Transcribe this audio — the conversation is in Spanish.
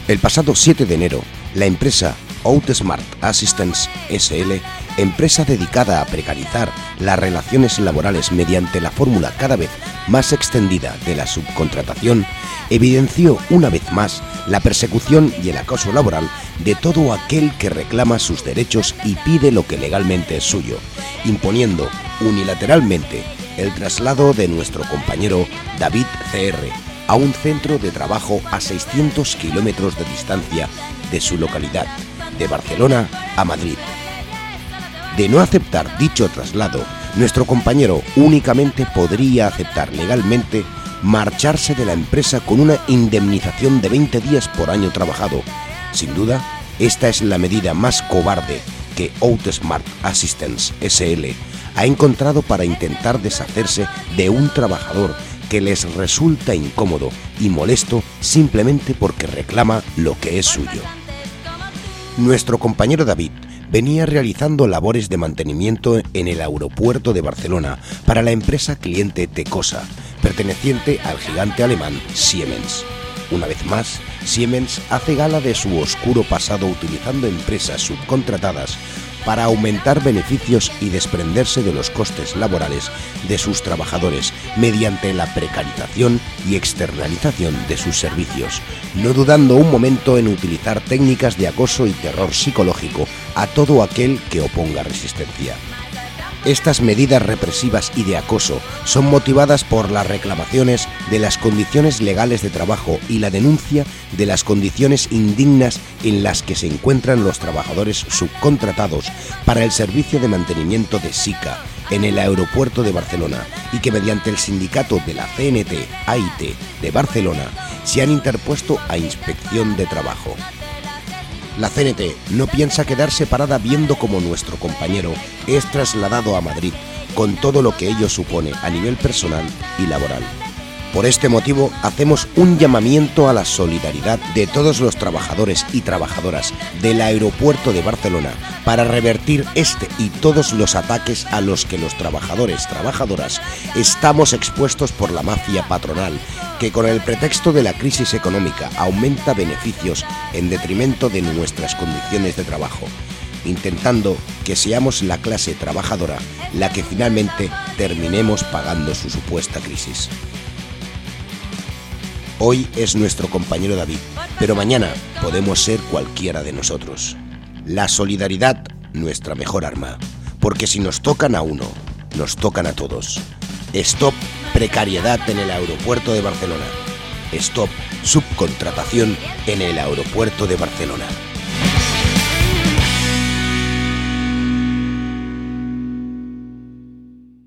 El pasado 7 de enero, la empresa OutSmart Assistance SL, empresa dedicada a precarizar las relaciones laborales mediante la fórmula cada vez más extendida de la subcontratación, evidenció una vez más la persecución y el acoso laboral de todo aquel que reclama sus derechos y pide lo que legalmente es suyo, imponiendo unilateralmente el traslado de nuestro compañero David CR a un centro de trabajo a 600 kilómetros de distancia de su localidad, de Barcelona a Madrid. De no aceptar dicho traslado, nuestro compañero únicamente podría aceptar legalmente marcharse de la empresa con una indemnización de 20 días por año trabajado. Sin duda, esta es la medida más cobarde que OutSmart Assistance SL ha encontrado para intentar deshacerse de un trabajador que les resulta incómodo y molesto simplemente porque reclama lo que es suyo. Nuestro compañero David venía realizando labores de mantenimiento en el aeropuerto de Barcelona para la empresa cliente Tecosa, perteneciente al gigante alemán Siemens. Una vez más, Siemens hace gala de su oscuro pasado utilizando empresas subcontratadas para aumentar beneficios y desprenderse de los costes laborales de sus trabajadores mediante la precarización y externalización de sus servicios, no dudando un momento en utilizar técnicas de acoso y terror psicológico a todo aquel que oponga resistencia. Estas medidas represivas y de acoso son motivadas por las reclamaciones de las condiciones legales de trabajo y la denuncia de las condiciones indignas en las que se encuentran los trabajadores subcontratados para el servicio de mantenimiento de SICA en el aeropuerto de Barcelona y que mediante el sindicato de la CNT-AIT de Barcelona se han interpuesto a inspección de trabajo. La CNT no piensa quedarse parada viendo cómo nuestro compañero es trasladado a Madrid, con todo lo que ello supone a nivel personal y laboral. Por este motivo, hacemos un llamamiento a la solidaridad de todos los trabajadores y trabajadoras del aeropuerto de Barcelona para revertir este y todos los ataques a los que los trabajadores-trabajadoras estamos expuestos por la mafia patronal, que con el pretexto de la crisis económica aumenta beneficios en detrimento de nuestras condiciones de trabajo, intentando que seamos la clase trabajadora la que finalmente terminemos pagando su supuesta crisis. Hoy es nuestro compañero David, pero mañana podemos ser cualquiera de nosotros. La solidaridad, nuestra mejor arma, porque si nos tocan a uno, nos tocan a todos. Stop precariedad en el aeropuerto de Barcelona. Stop subcontratación en el aeropuerto de Barcelona.